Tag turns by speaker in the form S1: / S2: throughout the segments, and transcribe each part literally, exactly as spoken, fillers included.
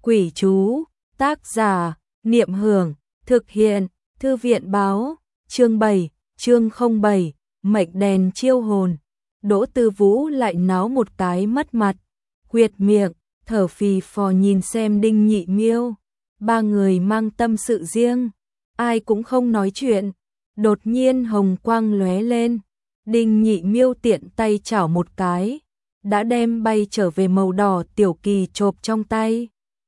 S1: Quỷ chú, tác giả, Niệm Hưởng, thực hiện, Thư viện báo, chương bảy, chương không bảy, mệnh đèn chiêu hồn. Đỗ Tư Vũ lại náo một cái mất mặt, quyệt miệng, thở phì phò nhìn xem Đinh Nhị Miêu. Ba người mang tâm sự riêng, ai cũng không nói chuyện. Đột nhiên hồng quang lóe lên, Đinh Nhị Miêu tiện tay chảo một cái, đã đem bay trở về màu đỏ tiểu kỳ chộp trong tay.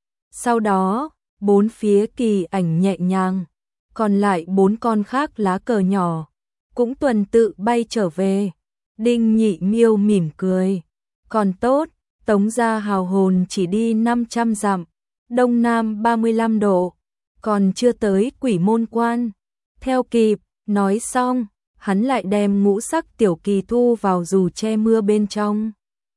S1: Sau đó, bốn phía kỳ ảnh nhẹ nhàng, còn lại bốn con khác lá cờ nhỏ cũng tuần tự bay trở về. Đinh Nhị Miêu mỉm cười, còn tốt, Tống gia hào hồn chỉ đi năm trăm dặm, đông nam ba mươi lăm độ, còn chưa tới Quỷ Môn Quan. Theo kịp, nói xong, hắn lại đem ngũ sắc tiểu kỳ thu vào dù che mưa bên trong.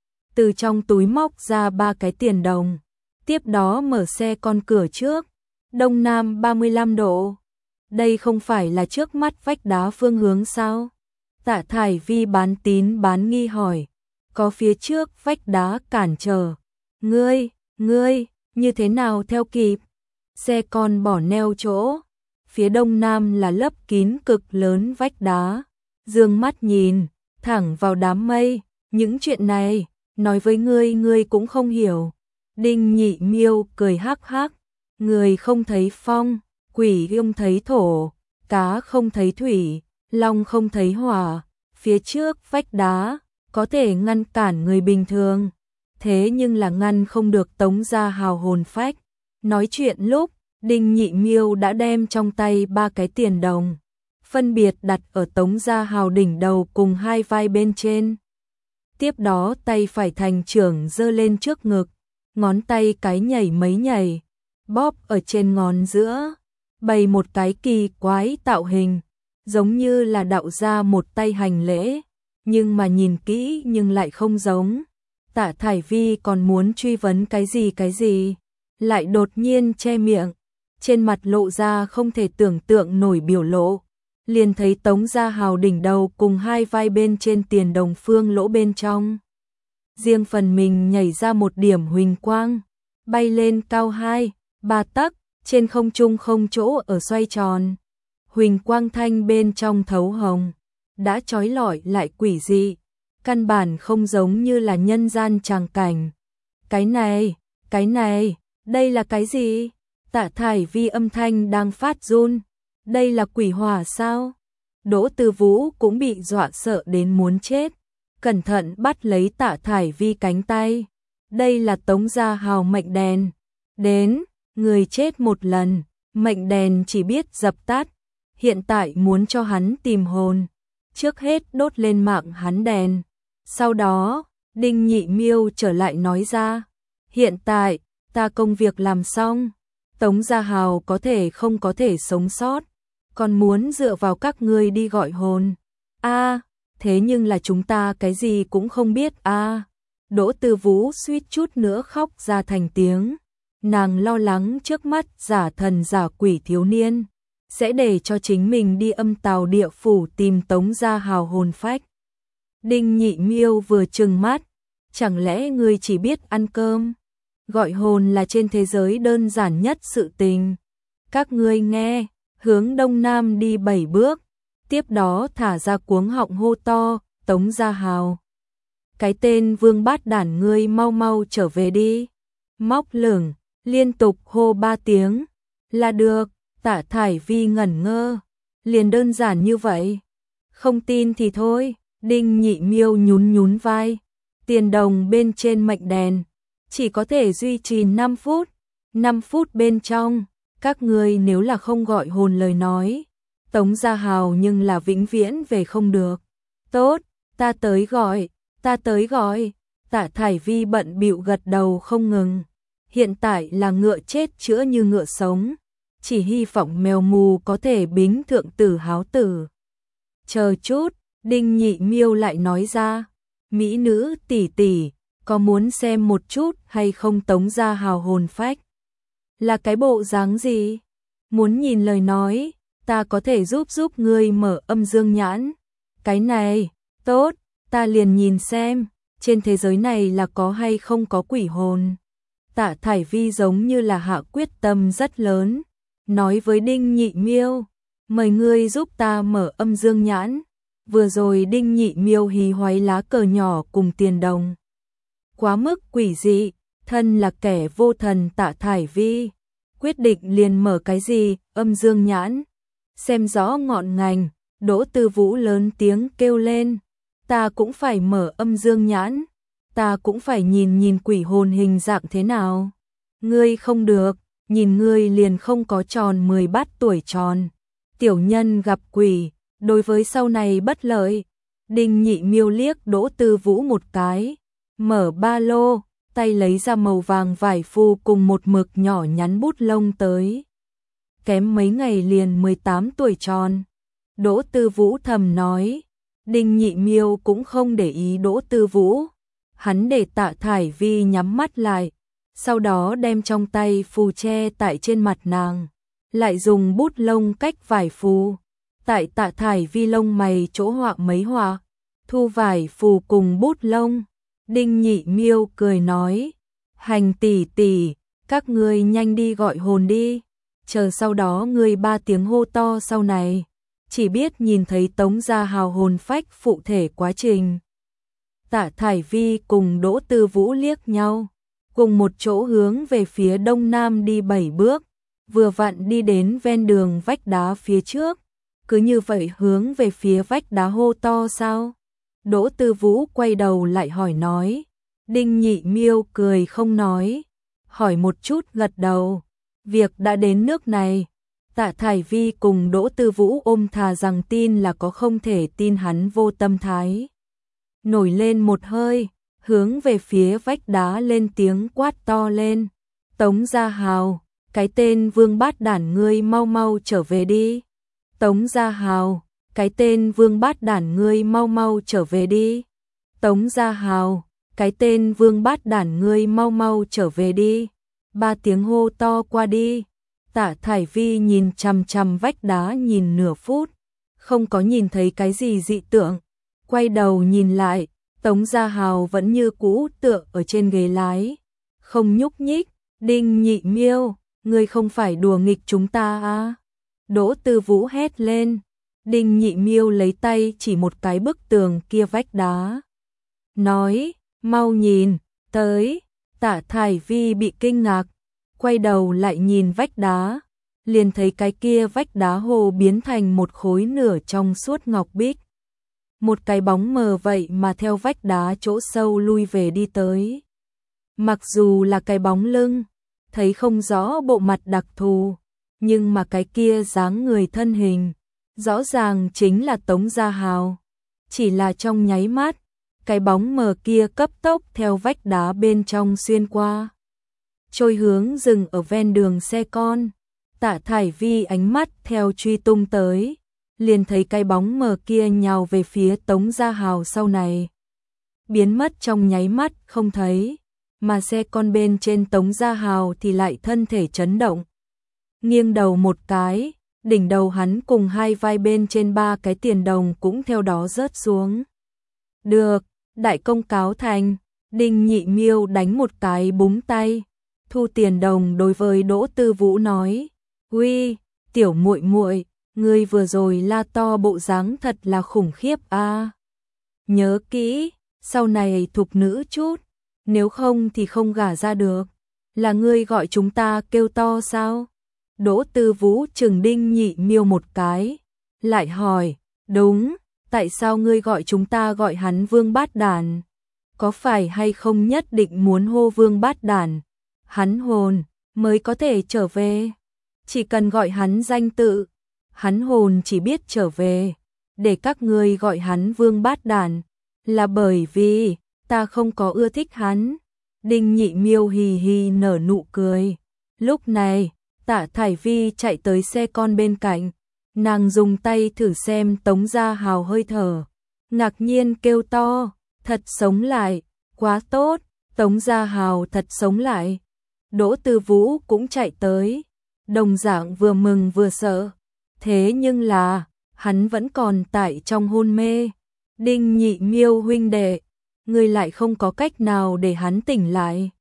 S1: Từ trong túi móc ra ba cái tiền đồng, tiếp đó mở xe con cửa trước, đông nam ba mươi lăm độ. Đây không phải là trước mắt vách đá phương hướng sao? Tạ Thải Vi bán tín bán nghi hỏi, có phía trước vách đá cản trở. Ngươi, ngươi, như thế nào theo kịp? Xe con bỏ neo chỗ, phía đông nam là lấp kín cực lớn vách đá. Dương mắt nhìn, thẳng vào đám mây, những chuyện này, nói với ngươi ngươi cũng không hiểu. Đinh Nhị Miêu cười hắc hắc, người không thấy phong, quỷ không thấy thổ, cá không thấy thủy, long không thấy hỏa, phía trước vách đá có thể ngăn cản người bình thường, thế nhưng là ngăn không được Tống gia hào hồn phách. Nói chuyện lúc, Đinh Nhị Miêu đã đem trong tay ba cái tiền đồng, phân biệt đặt ở Tống gia hào đỉnh đầu cùng hai vai bên trên. Tiếp đó tay phải thành trưởng giơ lên trước ngực, ngón tay cái nhảy mấy nhảy, bóp ở trên ngón giữa, bày một cái kỳ quái tạo hình, giống như là đạo ra một tay hành lễ, nhưng mà nhìn kỹ nhưng lại không giống. Tạ Thải Vi còn muốn truy vấn cái gì cái gì, lại đột nhiên che miệng, trên mặt lộ ra không thể tưởng tượng nổi biểu lộ. Liền thấy Tống gia hào đỉnh đầu cùng hai vai bên trên tiền đồng phương lỗ bên trong, riêng phần mình nhảy ra một điểm huỳnh quang, bay lên cao hai, ba tấc, trên không trung không chỗ ở xoay tròn. Huỳnh quang thanh bên trong thấu hồng, đã chói lọi lại quỷ dị, căn bản không giống như là nhân gian tràng cảnh. Cái này, cái này, đây là cái gì? Tạ Thải Vi âm thanh đang phát run. Đây là quỷ hỏa sao? Đỗ Tư Vũ cũng bị dọa sợ đến muốn chết, cẩn thận bắt lấy Tạ Thải Vi cánh tay. Đây là Tống gia hào mệnh đèn. Đến, người chết một lần, mệnh đèn chỉ biết dập tắt. Hiện tại muốn cho hắn tìm hồn, trước hết đốt lên mạng hắn đèn. Sau đó, Đinh Nhị Miêu trở lại nói ra, hiện tại, ta công việc làm xong, Tống gia hào có thể không có thể sống sót, còn muốn dựa vào các ngươi đi gọi hồn. A, à, thế nhưng là chúng ta cái gì cũng không biết a. À. Đỗ Tư Vũ suýt chút nữa khóc ra thành tiếng. Nàng lo lắng trước mắt giả thần giả quỷ thiếu niên sẽ để cho chính mình đi âm tào địa phủ tìm Tống gia hào hồn phách. Đinh Nhị Miêu vừa trừng mắt, chẳng lẽ ngươi chỉ biết ăn cơm? Gọi hồn là trên thế giới đơn giản nhất sự tình. Các ngươi nghe, hướng đông nam đi bảy bước, tiếp đó thả ra cuống họng hô to, Tống gia hào. Cái tên vương bát đản ngươi mau mau trở về đi. Móc lửng, liên tục hô ba tiếng, là được. Tạ Thải Vi ngẩn ngơ, liền đơn giản như vậy. Không tin thì thôi. Đinh Nhị Miêu nhún nhún vai, tiền đồng bên trên mệnh đèn chỉ có thể duy trì năm phút, năm phút bên trong, các ngươi nếu là không gọi hồn lời nói, Tống gia hào nhưng là vĩnh viễn về không được. Tốt, ta tới gọi, ta tới gọi. Tạ Thải Vi bận bịu gật đầu không ngừng. Hiện tại là ngựa chết chữa như ngựa sống, chỉ hy vọng mèo mù có thể bính thượng tử háo tử. Chờ chút, Đinh Nhị Miêu lại nói ra, mỹ nữ tỷ tỷ, có muốn xem một chút hay không Tống gia hào hồn phách? Là cái bộ dáng gì? Muốn nhìn lời nói, ta có thể giúp giúp ngươi mở âm dương nhãn. Cái này, tốt, ta liền nhìn xem, trên thế giới này là có hay không có quỷ hồn. Tạ Thải Vi giống như là hạ quyết tâm rất lớn, nói với Đinh Nhị Miêu, mời ngươi giúp ta mở âm dương nhãn. Vừa rồi Đinh Nhị Miêu hí hoáy lá cờ nhỏ cùng tiền đồng. Quá mức quỷ dị, thân là kẻ vô thần Tạ Thải Vi, quyết định liền mở cái gì, âm dương nhãn. Xem rõ ngọn ngành, Đỗ Tư Vũ lớn tiếng kêu lên, ta cũng phải mở âm dương nhãn, ta cũng phải nhìn nhìn quỷ hồn hình dạng thế nào. Ngươi không được, nhìn ngươi liền không có tròn mười bát tuổi tròn. Tiểu nhân gặp quỷ, đối với sau này bất lợi. Đinh Nhị Miêu liếc Đỗ Tư Vũ một cái, mở ba lô, tay lấy ra màu vàng vải phù cùng một mực nhỏ nhắn bút lông tới. Kém mấy ngày liền mười tám tuổi tròn. Đỗ Tư Vũ thầm nói. Đinh Nhị Miêu cũng không để ý Đỗ Tư Vũ, hắn để Tạ Thải Vi nhắm mắt lại, sau đó đem trong tay phù che tại trên mặt nàng, lại dùng bút lông cách vải phù, tại Tạ Thải Vi lông mày chỗ họa mấy họa, thu vải phù cùng bút lông. Đinh Nhị Miêu cười nói, Hành tỷ tỷ, các ngươi nhanh đi gọi hồn đi, chờ sau đó ngươi ba tiếng hô to sau này, chỉ biết nhìn thấy Tống Gia Hào hồn phách phụ thể quá trình. Tạ Thải Vi cùng Đỗ Tư Vũ liếc nhau, cùng một chỗ hướng về phía đông nam đi bảy bước, vừa vặn đi đến ven đường vách đá phía trước, cứ như vậy hướng về phía vách đá hô to sao? Đỗ Tư Vũ quay đầu lại hỏi nói. Đinh Nhị Miêu cười không nói, hỏi một chút gật đầu. Việc đã đến nước này, Tạ Thải Vi cùng Đỗ Tư Vũ ôm thà rằng tin là có không thể tin hắn vô tâm thái. Nổi lên một hơi, hướng về phía vách đá lên tiếng quát to lên. Tống Gia Hào, cái tên vương bát đản ngươi mau mau trở về đi. Tống Gia Hào, cái tên vương bát đản ngươi mau mau trở về đi. Tống Gia Hào, cái tên vương bát đản ngươi mau mau trở về đi. Ba tiếng hô to qua đi. Tạ Thải Vi nhìn chằm chằm vách đá nhìn nửa phút, không có nhìn thấy cái gì dị tượng. Quay đầu nhìn lại, Tống Gia Hào vẫn như cũ tựa ở trên ghế lái, không nhúc nhích. Đinh Nhị Miêu, ngươi không phải đùa nghịch chúng ta à? Đỗ Tư Vũ hét lên. Đinh Nhị Miêu lấy tay chỉ một cái bức tường kia vách đá, nói, mau nhìn, tới. Tạ Thải Vi bị kinh ngạc, quay đầu lại nhìn vách đá, liền thấy cái kia vách đá hồ biến thành một khối nửa trong suốt ngọc bích. Một cái bóng mờ vậy mà theo vách đá chỗ sâu lui về đi tới. Mặc dù là cái bóng lưng, thấy không rõ bộ mặt đặc thù, nhưng mà cái kia dáng người thân hình, rõ ràng chính là Tống Gia Hào. Chỉ là trong nháy mắt, cái bóng mờ kia cấp tốc theo vách đá bên trong xuyên qua, trôi hướng dừng ở ven đường xe con. Tạ Thải Vi ánh mắt theo truy tung tới, liền thấy cái bóng mờ kia nhào về phía Tống Gia Hào sau này, biến mất trong nháy mắt không thấy, mà xe con bên trên Tống Gia Hào thì lại thân thể chấn động, nghiêng đầu một cái, đỉnh đầu hắn cùng hai vai bên trên ba cái tiền đồng cũng theo đó rớt xuống. Được, đại công cáo thành. Đinh Nhị Miêu đánh một cái búng tay, thu tiền đồng đối với Đỗ Tư Vũ nói, uy, tiểu muội muội, ngươi vừa rồi la to bộ dáng thật là khủng khiếp a. À. Nhớ kỹ, sau này thục nữ chút, nếu không thì không gả ra được. Là ngươi gọi chúng ta kêu to sao? Đỗ Tư Vũ trừng Đinh Nhị Miêu một cái, lại hỏi, đúng, tại sao ngươi gọi chúng ta gọi hắn vương bát đản? Có phải hay không nhất định muốn hô vương bát đản, hắn hồn mới có thể trở về? Chỉ cần gọi hắn danh tự, hắn hồn chỉ biết trở về. Để các ngươi gọi hắn vương bát đản là bởi vì ta không có ưa thích hắn. Đinh Nhị Miêu hì hì nở nụ cười. Lúc này, Tạ Thải Vi chạy tới xe con bên cạnh, nàng dùng tay thử xem Tống Gia Hào hơi thở, ngạc nhiên kêu to, thật sống lại, quá tốt, Tống Gia Hào thật sống lại. Đỗ Tư Vũ cũng chạy tới, đồng dạng vừa mừng vừa sợ, thế nhưng là, hắn vẫn còn tại trong hôn mê. Đinh Nhị Miêu huynh đệ, ngươi lại không có cách nào để hắn tỉnh lại.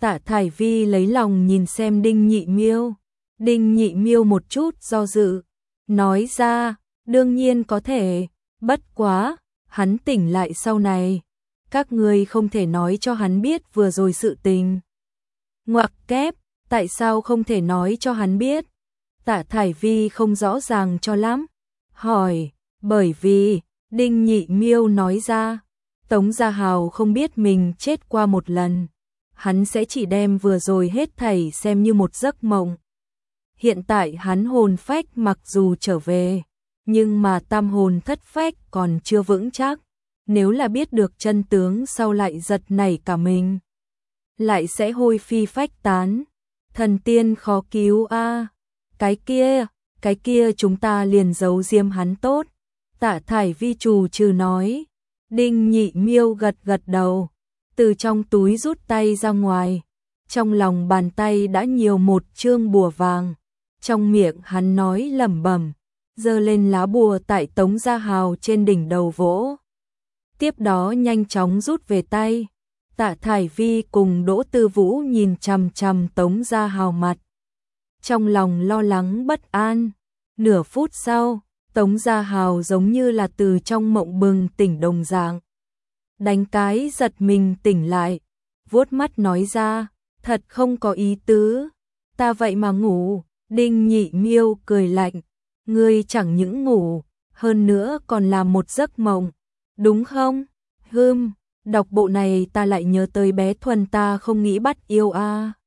S1: Tạ Thải Vi lấy lòng nhìn xem Đinh Nhị Miêu. Đinh Nhị Miêu một chút do dự, nói ra, đương nhiên có thể, bất quá, hắn tỉnh lại sau này. Các ngươi không thể nói cho hắn biết vừa rồi sự tình. Ngoặc kép, tại sao không thể nói cho hắn biết? Tạ Thải Vi không rõ ràng cho lắm. Hỏi, bởi vì, Đinh Nhị Miêu nói ra, Tống Gia Hào không biết mình chết qua một lần. Hắn sẽ chỉ đem vừa rồi hết thảy xem như một giấc mộng. Hiện tại hắn hồn phách mặc dù trở về, nhưng mà tam hồn thất phách còn chưa vững chắc. Nếu là biết được chân tướng sau lại giật nảy cả mình, lại sẽ hôi phi phách tán. Thần tiên khó cứu a. À. Cái kia, cái kia chúng ta liền giấu diêm hắn tốt. Tạ Thải Vi trù trừ nói. Đinh Nhị Miêu gật gật đầu, từ trong túi rút tay ra ngoài. Trong lòng bàn tay đã nhiều một chương bùa vàng. Trong miệng hắn nói lẩm bẩm, giơ lên lá bùa tại Tống Gia Hào trên đỉnh đầu vỗ. Tiếp đó nhanh chóng rút về tay. Tạ Thải Vi cùng Đỗ Tư Vũ nhìn chằm chằm Tống Gia Hào mặt, trong lòng lo lắng bất an. Nửa phút sau, Tống Gia Hào giống như là từ trong mộng bừng tỉnh đồng dạng. Đánh cái giật mình tỉnh lại, vuốt mắt nói ra, thật không có ý tứ, ta vậy mà ngủ. Đinh Nhị Miêu cười lạnh, ngươi chẳng những ngủ, hơn nữa còn làm một giấc mộng, đúng không? Hừm, đọc bộ này ta lại nhớ tới bé Thuần ta không nghĩ bắt yêu a. À.